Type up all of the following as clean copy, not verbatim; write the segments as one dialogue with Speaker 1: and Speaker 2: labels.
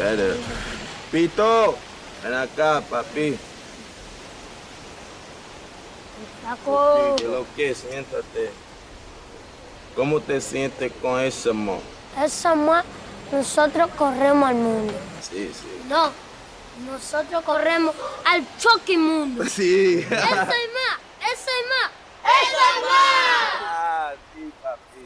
Speaker 1: better. Pito, ven acá, papi.
Speaker 2: Flaco.
Speaker 1: ¿Qué lo que? Siéntate. ¿Cómo te sientes con ese mo?
Speaker 2: Esa más, nosotros corremos al mundo.
Speaker 1: Sí, sí.
Speaker 2: No, nosotros corremos al fucking mundo.
Speaker 1: Sí.
Speaker 2: ¡Eso es más! ¡Eso es más! ¡Eso es más!
Speaker 1: Ah, sí, papi.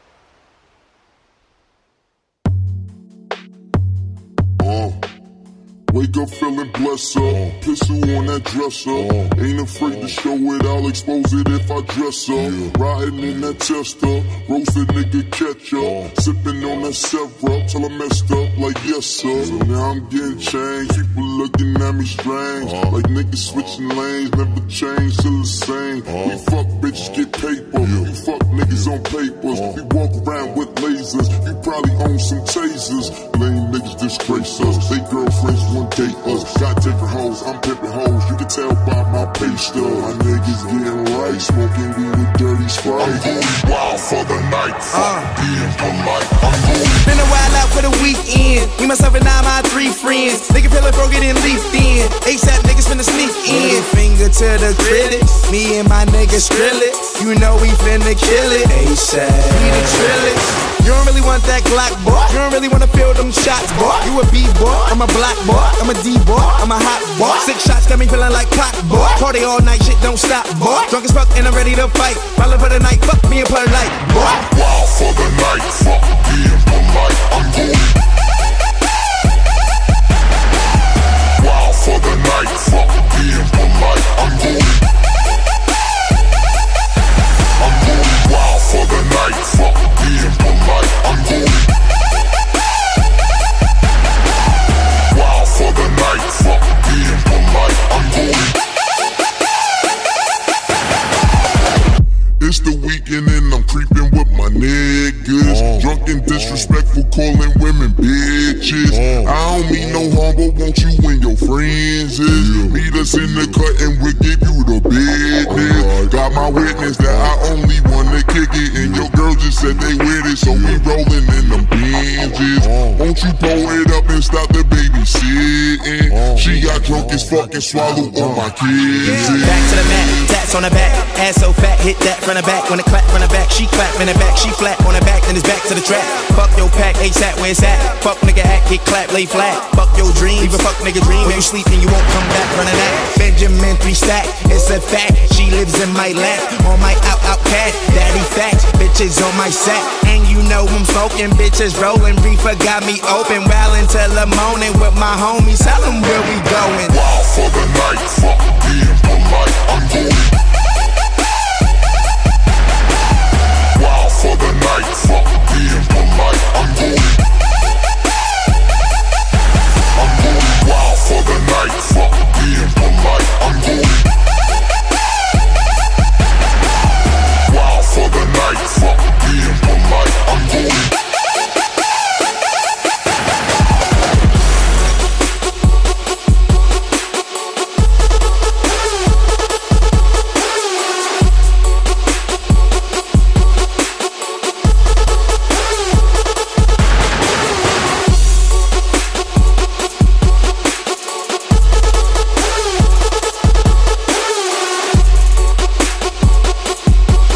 Speaker 3: Wake up feeling blessed up, pistol on that dresser. Ain't afraid to show it, I'll expose it if I dress up. Riding in that Chester, roasted nigga ketchup. Sipping on that Sevra till I messed up like yes sir. So now I'm getting changed, people looking at me strange. Like niggas switching lanes, never change, still the same. We fuck bitches, get paper, you fuck niggas on papers. We walk around with lasers, you probably own some tasers. Lame niggas disgrace us, they girlfriends want date us. Got different hoes, I'm pimping hoes, you can tell by my pay stub. My niggas getting right, smoking weed with dirty Sprite. I'm going wild for the night, fuck being polite. I'm going
Speaker 4: Been a while out for the weekend. Me, myself, and I, my 3 friends. Nigga feel like broke it and leafed in. ASAP niggas finna sneak in. Finger to the critics. Me and my niggas Skrillex. You know we finna kill it. ASAP. We the Trillix. You don't really want that Glock, boy. You don't really wanna feel them shots, boy. You a B-boy, I'm a black boy. I'm a D-boy, I'm a hot boy. 6 shots got me feeling like pop, boy. Party all night, shit don't stop, boy. Drunk as fuck and I'm ready to fight. Ballin' for the night, fuck me and polite, boy.
Speaker 3: wild for the night, fuck being polite. I'm going wild for the night, fuck being polite. I'm going wild for the night, fuck being polite. I'm going wild for the night, fuck being polite. I'm going. It's the weekend and I'm creeping with my niggas. Drunk and disrespectful, calling women bitches. I don't mean no harm, but won't you and your friends is? Meet us in the cut and we'll give you the business. Got my witness that I only wanna kick it, and your girl just said they with it, so we rolling in them Benzes. Won't you pull it up and stop the babysitting? She got drunk as fuck and swallowed all my kids.
Speaker 4: Back to the mat, tats on the back. Ass so fat, hit that from the back. When it clap from the back, she clap in the back. She flat on the back, then it's back to the track. Fuck your pack, ASAP where it's at. Fuck nigga act, get clap, lay flat. Fuck your dream, leave a fuck nigga dream. When you sleep and you won't come back running that. Benjamin 3 stack, it's a fact. She lives in my lap, on my out cat. Daddy facts, bitches on my sack. And you know I'm smoking, bitches rolling. Reefer got me open, well until the morning with my homies. Tell them where we going.
Speaker 3: Wild for the night, fuck being polite. I'm going wild for the night, fuck being polite. I'm going wild for the night, fuck being polite. I'm going wild for the night, fuck being polite. I'm going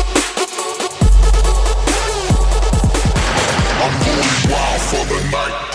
Speaker 3: wild for the night.